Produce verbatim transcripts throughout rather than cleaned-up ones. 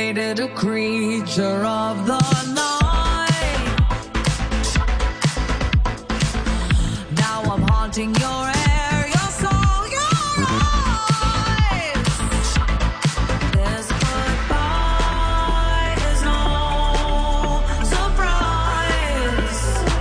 created a creature of the night. Now I'm haunting your air, your soul, your eyes. This goodbye is no surprise.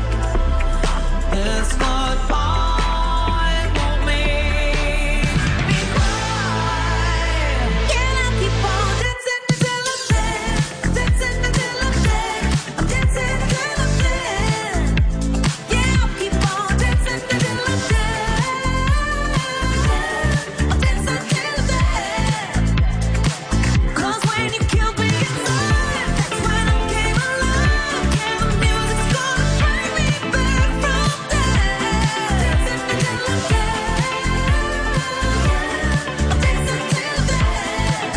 This goodbye won't make me cry. Can I keep on dancing until I'm dead? Dancing until I'm dead. I'm dancing until I'm dead. Yeah, I'll keep on dancing until I'm dead. I'll dance until I'm dead. 'Cause when you killed me inside, that's when I came alive. Yeah, the music's gonna bring me back from death. Dancing until I'm dead. I'll dance until I'm dead.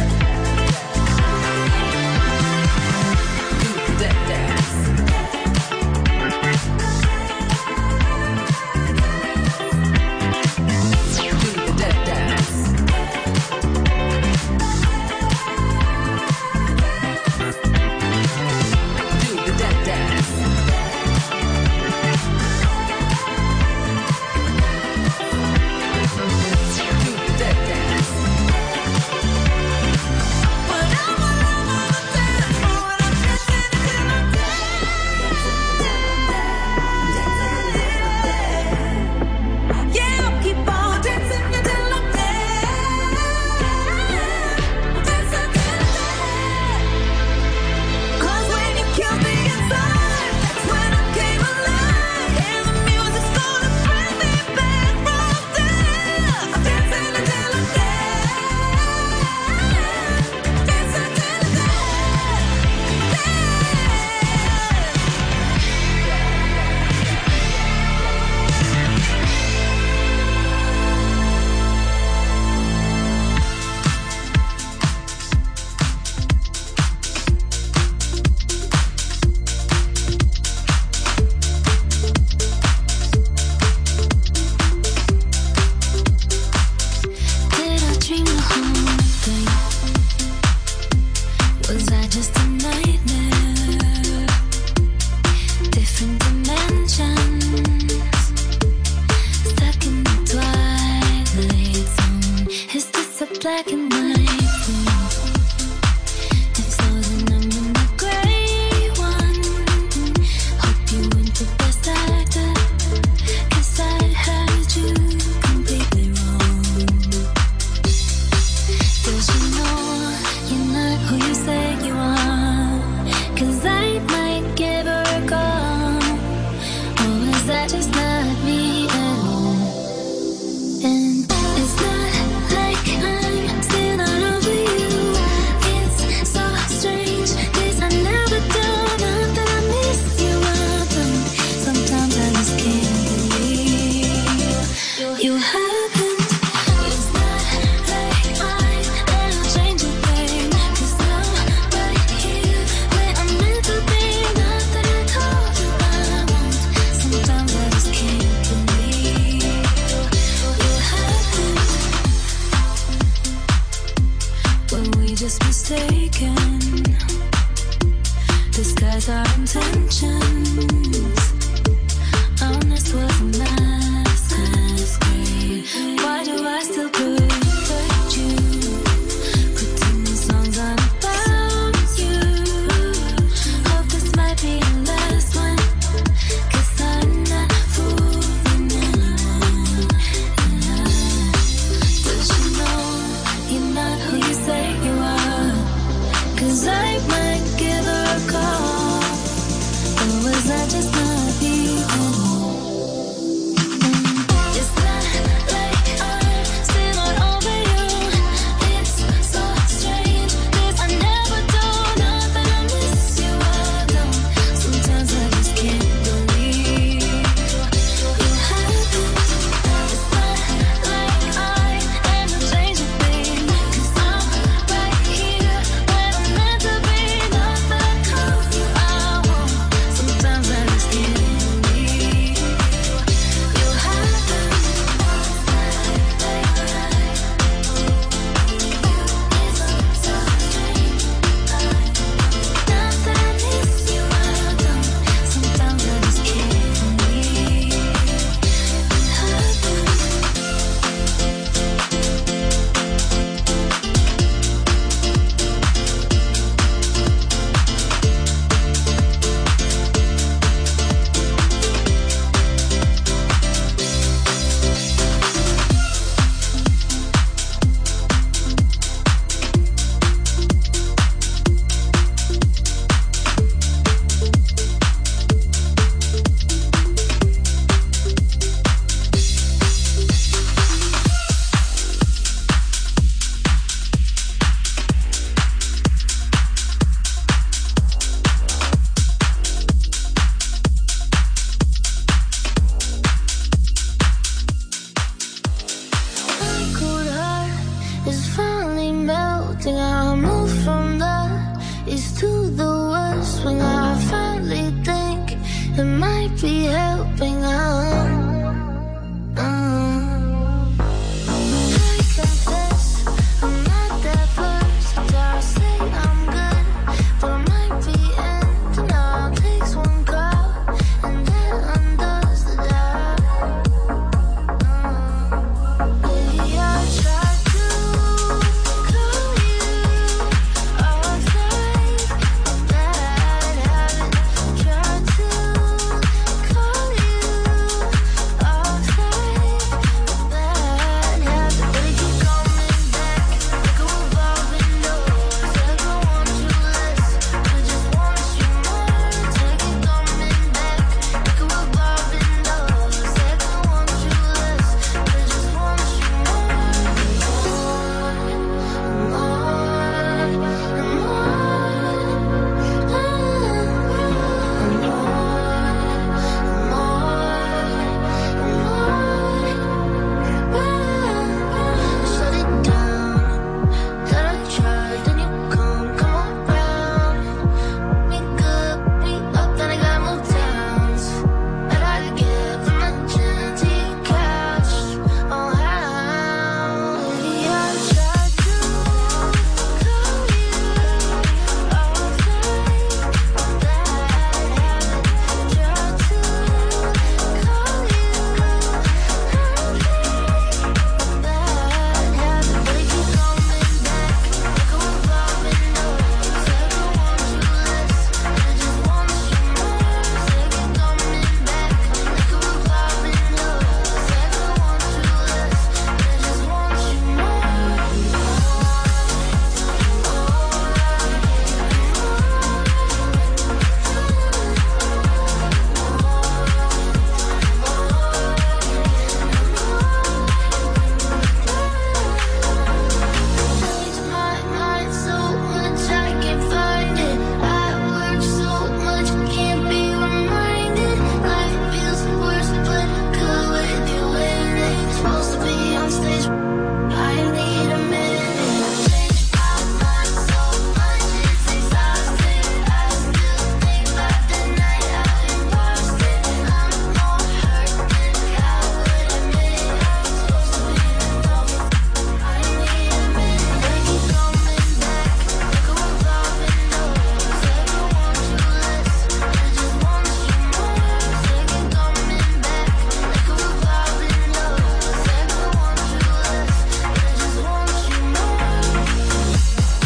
Do the dead dance. Do the dead dance. Do the dead dance. Do the dead dance. But I'm all over the dance floor and I'm dancing until I'm dead. Yeah, I'll keep on dancing until I'm dead. I'll dance until I'm dead. 'Cause when you killed me inside, that's when I came alive. Yeah, the music's gonna bring me back from death. I'm dancing until I'm dead. Dance until I'm dead. Did I dream the whole thing? Was I just a nightmare? Different dimensions, stuck in the twilight zone. Is this a black and white room? If so, then I'm in the gray one. Hope you went the best actor, 'cause I had you completely wrong. Does you know you're not who you say you are? 'Cause I might give her a call. Or is that just not me at all? And it's not like I'm still not over you. It's so strange, 'cause I never do. Not that I miss you, I don't. Sometimes I just can't believe you happened. It's not like I'll change a thing, 'cause I'm right here where I'm meant to be. Not that I told you I won't. Sometimes I just can't believe you happened. Were we just mistaken? Disguise our intentions. Honest was a masquerade. Why do I still protect you? Pretend the songs aren't about you. Hope this might be the last one, 'cause I'm not fooling anyone. Does you know you're not who you say you are? 'Cause I might give her a call. Or Think I moved from the east to the west when I finally think it might be helping out. Uh, I confess I'm not that versatile. Say I'm good, but I might be ending all. Takes one call and then undoes the doubt. Uh, maybe I tried to call you off night, bad habit. Tried to call you off night, bad habit. But it keep coming back like a revolving door. Said I want you less, I just want you more. Take it coming back like a revolving door. Said I want you less, I just want you more, shut it down. Thought I tried, then you come, come around. We good, we up, then I gotta move towns. But I get from the gym to your couch. Oh, how? Maybe I tried to call you off night, bad habit. Tried to call you off night, bad habit. But it keep coming back like a revolving door. Said I want you less, I just want you more. Take it coming back like a revolving door. Said I want you less, I just want you Changed my mind so much I can't find it. I work so much, can't be reminded. Life feels worse, but good with you in it. Supposed to be on stage, I need a minute. Changed my mind so much, it's exhausting. I still think about the night out in Boston. I'm more hurt than I would admit. I'm supposed to be the toughest. I need a minute. They keep coming back like a revolving door. Said I want you less, I just want you more. Take it coming back like a revolving door. Said I want you less, I just want you more.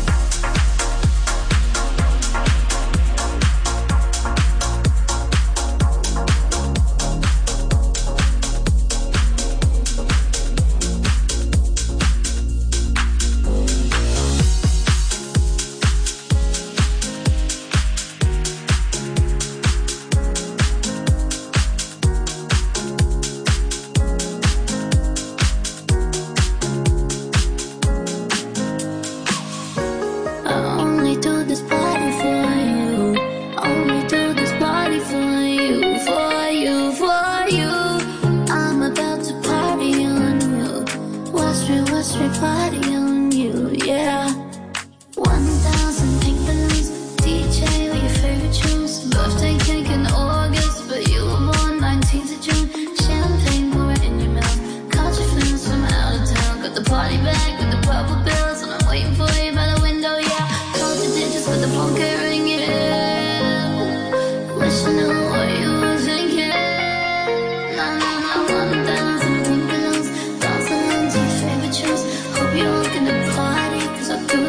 I only do this party for you. Only do this party for you, for you, for you. I'm about to party on you. Watch me, watch me party on you, yeah. One thousand pink balloons, D J with your favorite tunes. Birthday cake in August, but you were born nineteenth of June. Champagne pouring in your mouth. Caught your friends from out of town. Got the party bag with the purple bills, and I'm waiting for you by the window, yeah. Count the digits with the phone can't ring it. Wish I knew what you were thinking. Na na na, one thousand pink balloons, dancing to your favorite tunes. Hope you're gonna party, 'cause I do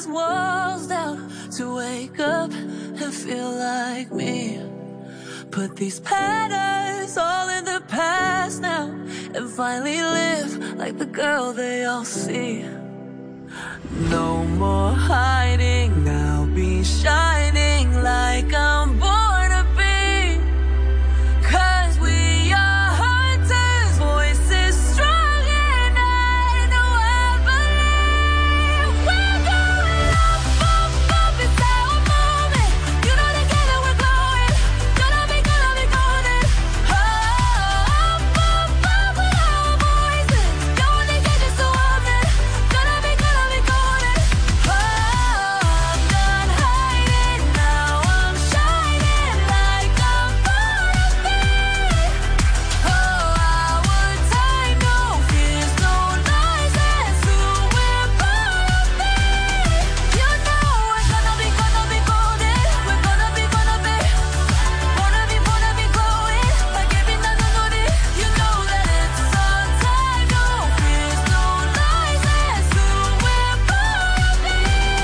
these walls down to wake up and feel like me. Put these patterns all in the past now and finally live like the girl they all see. No more hiding, I'll be shining like I'm born to be. Cause we are hunters, voices strong and I know I believe. We're going up, up, up, it's our moment. You know together we're glowing. Gonna be, gonna be golden. Oh, up, up, up with our voices. Don't think it's just a woman. Gonna be, gonna be golden. Oh, I'm done hiding, now I'm shining like I'm born to be. Oh, our time, no fears, no lies, that's who we're born to be. You know we're gonna be, gonna be golden. We're gonna be, gonna be, wanna be, wanna be glowing like every night I know it. You know that it's our time, no fears, no lies, that's who we're born to be.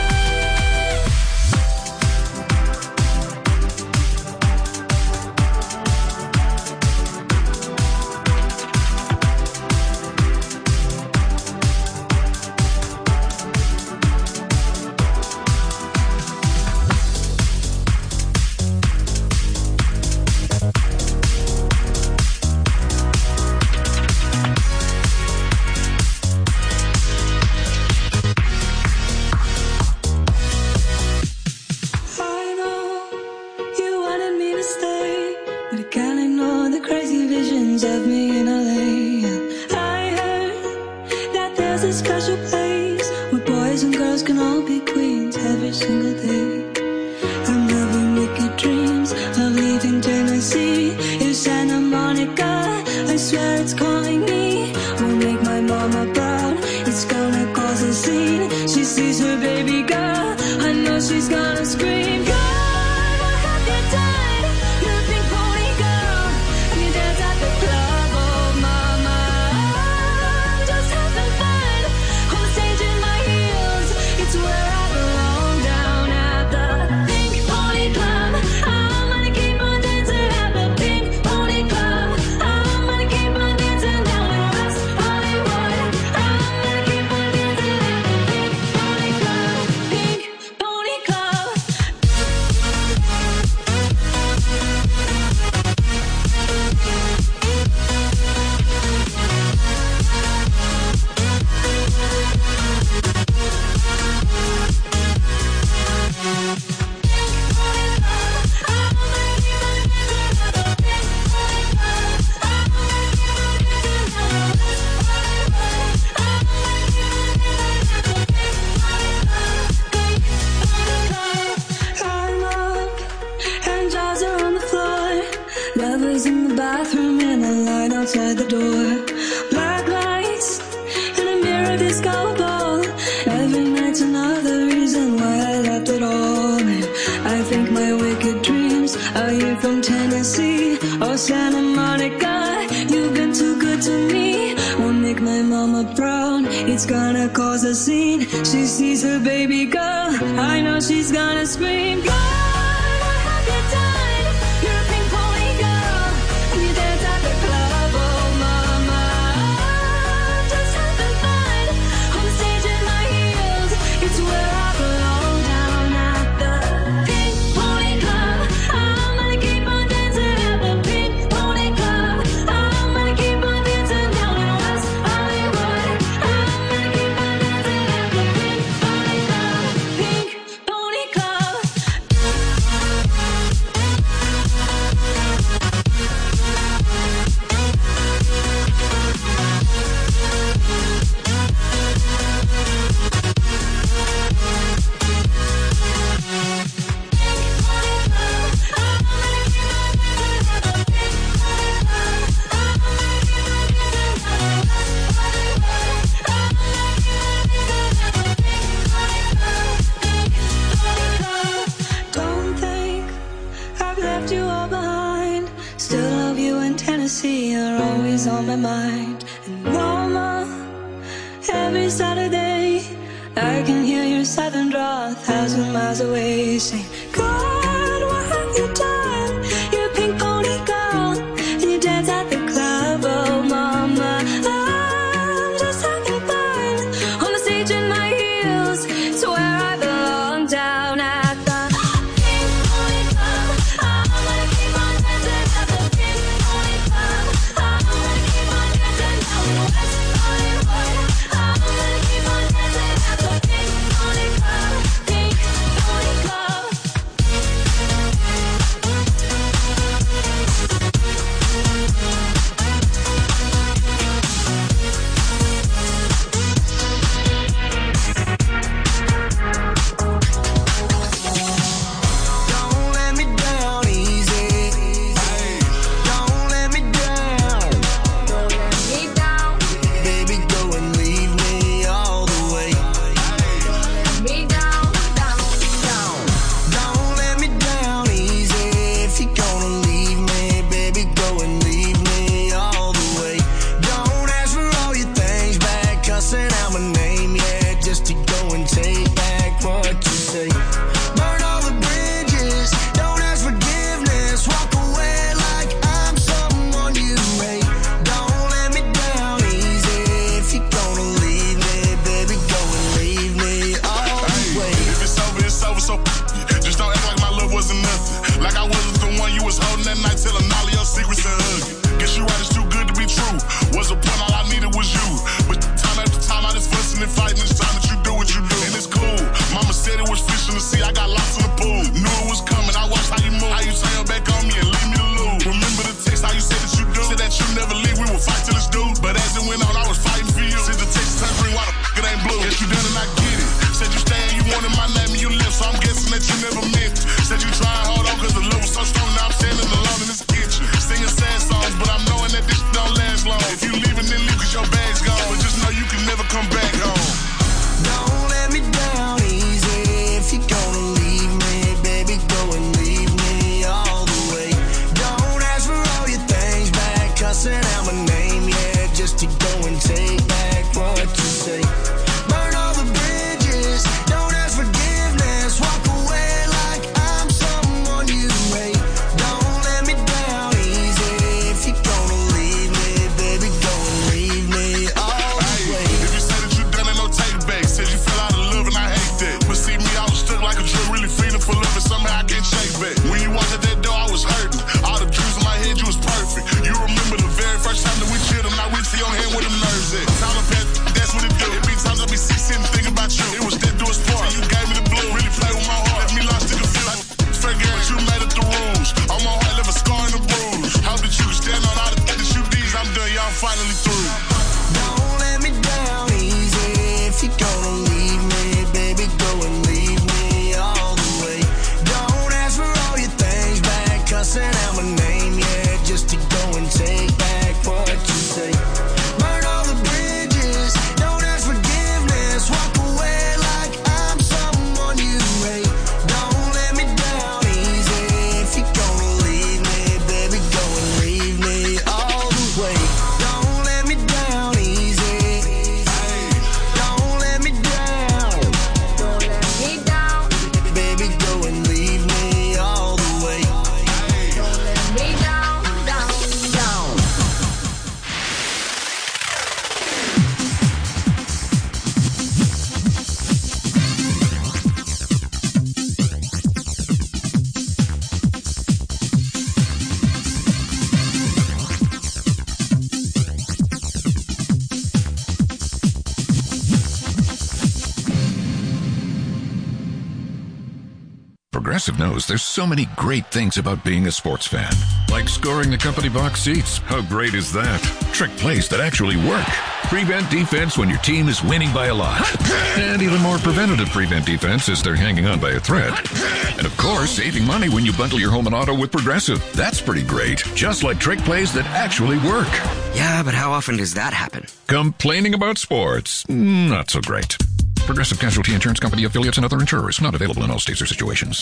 I know you wanted me to stay, but I can't ignore the crazy visions of me in L A. I heard that there's a special place where boys and girls can all be queens every single day. I'm having wicked dreams of leaving Tennessee. It's Santa Monica, I swear it's calling me. Won't make my mama proud, it's gonna cause a scene. She sees her baby girl, I know she's gonna scream. God, what have you done? You're a pink pony girl, and you dance at the club. Oh mama, I'm just having fun on the stage in my heels. It's where I belong, down at the Pink Pony Club. I'm gonna keep on dancing at the Pink Pony Club. I'm gonna keep on dancing down in West Hollywood. I'm gonna keep on dancing at the Pink Pony Club. Pink Pony Club. I'm up and jaws are on the floor. Lovers in the bathroom and a line outside the door. Black lights and a mirror disco ball. Every night's another reason why I left it all. And I think my wicked dreams are here from Tennessee. Oh Santa Monica, you've been too good to me. Won't make my mama proud, it's gonna cause a scene. She sees her baby girl, I know she's gonna scream. God, what have you done? You're a pink pony girl, and you dance at the club. Oh mama, I'm just having fun on the stage in my heels. It's where I belong, down at the Pink Pony Club. I'm gonna keep on dancing at the Pink Pony Club. I'm gonna keep on dancing down in West Hollywood. I'm gonna keep on dancing at the Pink Pony Club. Pink Pony Club. Don't think I've left you all behind. Still love you in Tennessee, you're always on my mind. And mama, every Saturday I can hear your southern drawl. thousand miles away, saying, God, what have you done? You're a pink pony girl, and you dance at the club. Oh, mama, I'm just having fun on the stage in my heels. It's where I belong, down at the pink pony club. I'm gonna keep on dancing at the pink pony club. I'm gonna keep on dancing down West Hollywood. I'm gonna keep on dancing at the pink pony club. Pink pony club. Don't let me down easy. Don't let me down. Don't let me down, Baby, go and leave me all the way. me down, down, down. Don't let me down easy. If you're gonna leave me, baby, go and leave me all the way. Don't ask for all your things back, cussing out my name, yeah, just to go and take back what you say. Burn all the bridges, don't ask forgiveness, walk away like I'm someone you hate. Don't let me down easy. If you're gonna leave me, baby, go and leave me all the way. If it's over, it's over, so f- just don't act like my love wasn't nothing. Like I wasn't the one you was holding that night, telling all of your secrets and hugging. Guess you right, it's too good to be true. Was a point, all I needed was you. But time after time, I just fussing and fighting. It's time that you do what you do, and it's cool. Mama said it was fish in the sea, I got lost in the pool. Knew it was coming, I watched how you move, how you turn back on me and leave me to lose. Remember the text, how you said that you do, said that you never leave, we would fight till it's due. But as it went on, I was fighting for you. Said the text turned green, why the f*** it ain't blue? Guess you done and I get it. Said you stay and you wanted my name and you left, so I'm guessing that you never meant it. Said you try and hold on cause the love was so strong, now I'm standing alone in this kitchen. Singing sad songs, but I'm knowing that this don't last long. If you leaving, then leave cause your bag's gone. But just know you can never come back home. Don't let me down easy. If you're gonna leave me, baby, go and leave me all the way. Don't ask for all your things back, cussing out my name, yeah, just to go and take back what you say. Burn all the bridges, don't ask forgiveness, walk away like I'm someone you hate. Don't let me down easy. If you're gonna leave me, baby, go and leave me all the way. If you say that you done it, no take back. Said you fell out of love and I hate that. But see me, I was stuck like a drug, really feeding for love and somehow I can't shake back. When you walked at that door, I was hurting. All the dreams in my head, you was perfect. You remember the very first time that we chilled and I reached for your hand where them nerves at. Time to pass, that's what it do. It be times I be sick sitting thinking about you. It was that do a sport. You gave me the blue, really play with my heart. Left me lost in the field. Figure out you made it the rules. On my heart, left a scar and a bruise. Hope that you can stand on all the things that you did. I'm done, y'all finally through. Don't let me down easy. If you're gonna leave me, baby, go and leave me all the way. Don't ask for all your things back, cussing out my name, yeah, just to go and take back what you say. Burn all the bridges, don't ask forgiveness, walk away like I'm someone you hate. Don't let me down easy. If you're gonna leave me, baby, go and leave me all the way. Don't let me down easy. Don't let me down. Don't let me down, Baby, go and leave me all the way. don't let me down, down, down. Progressive knows there's so many great things about being a sports fan. Like scoring the company box seats. How great is that? Trick plays that actually work. Prevent defense when your team is winning by a lot. And even more preventative prevent defense as they're hanging on by a thread. And of course, saving money when you bundle your home and auto with Progressive. That's pretty great. Just like trick plays that actually work. Yeah, but how often does that happen? Complaining about sports. Not so great. Progressive Casualty Insurance Company, affiliates, and other insurers. Not available in all states or situations.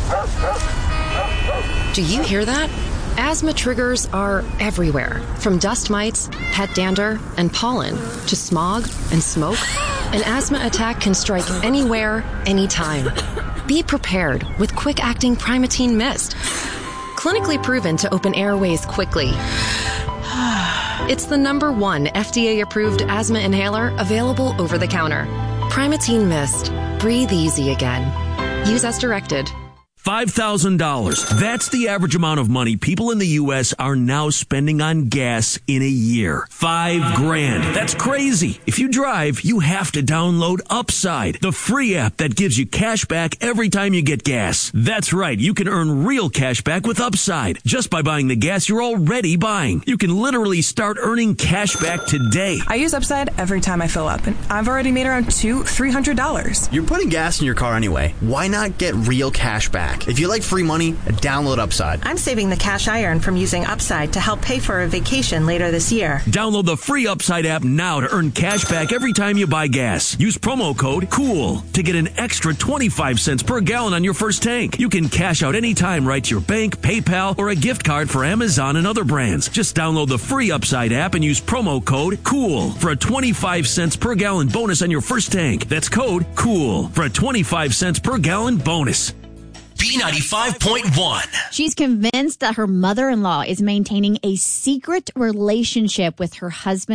Do you hear that? Asthma triggers are everywhere, from dust mites, pet dander, and pollen, to smog and smoke. An asthma attack can strike anywhere, anytime. Be prepared with quick-acting Primatene Mist. Clinically proven to open airways quickly. It's the number one F D A-approved asthma inhaler available over the counter. Primatene Mist. Breathe easy again. Use as directed. five thousand dollars. That's the average amount of money people in the U S are now spending on gas in a year. Five grand. That's crazy. If you drive, you have to download Upside, the free app that gives you cash back every time you get gas. That's right. You can earn real cash back with Upside just by buying the gas you're already buying. You can literally start earning cash back today. I use Upside every time I fill up, and I've already made around two, three hundred dollars. You're putting gas in your car anyway. Why not get real cash back? If you like free money, download Upside. I'm saving the cash I earn from using Upside to help pay for a vacation later this year. Download the free Upside app now to earn cash back every time you buy gas. Use promo code COOL to get an extra twenty-five cents per gallon on your first tank. You can cash out anytime right to your bank, PayPal, or a gift card for Amazon and other brands. Just download the free Upside app and use promo code COOL for a twenty-five cents per gallon bonus on your first tank. That's code COOL for a twenty-five cents per gallon bonus. B ninety-five point one. She's convinced that her mother-in-law is maintaining a secret relationship with her husband.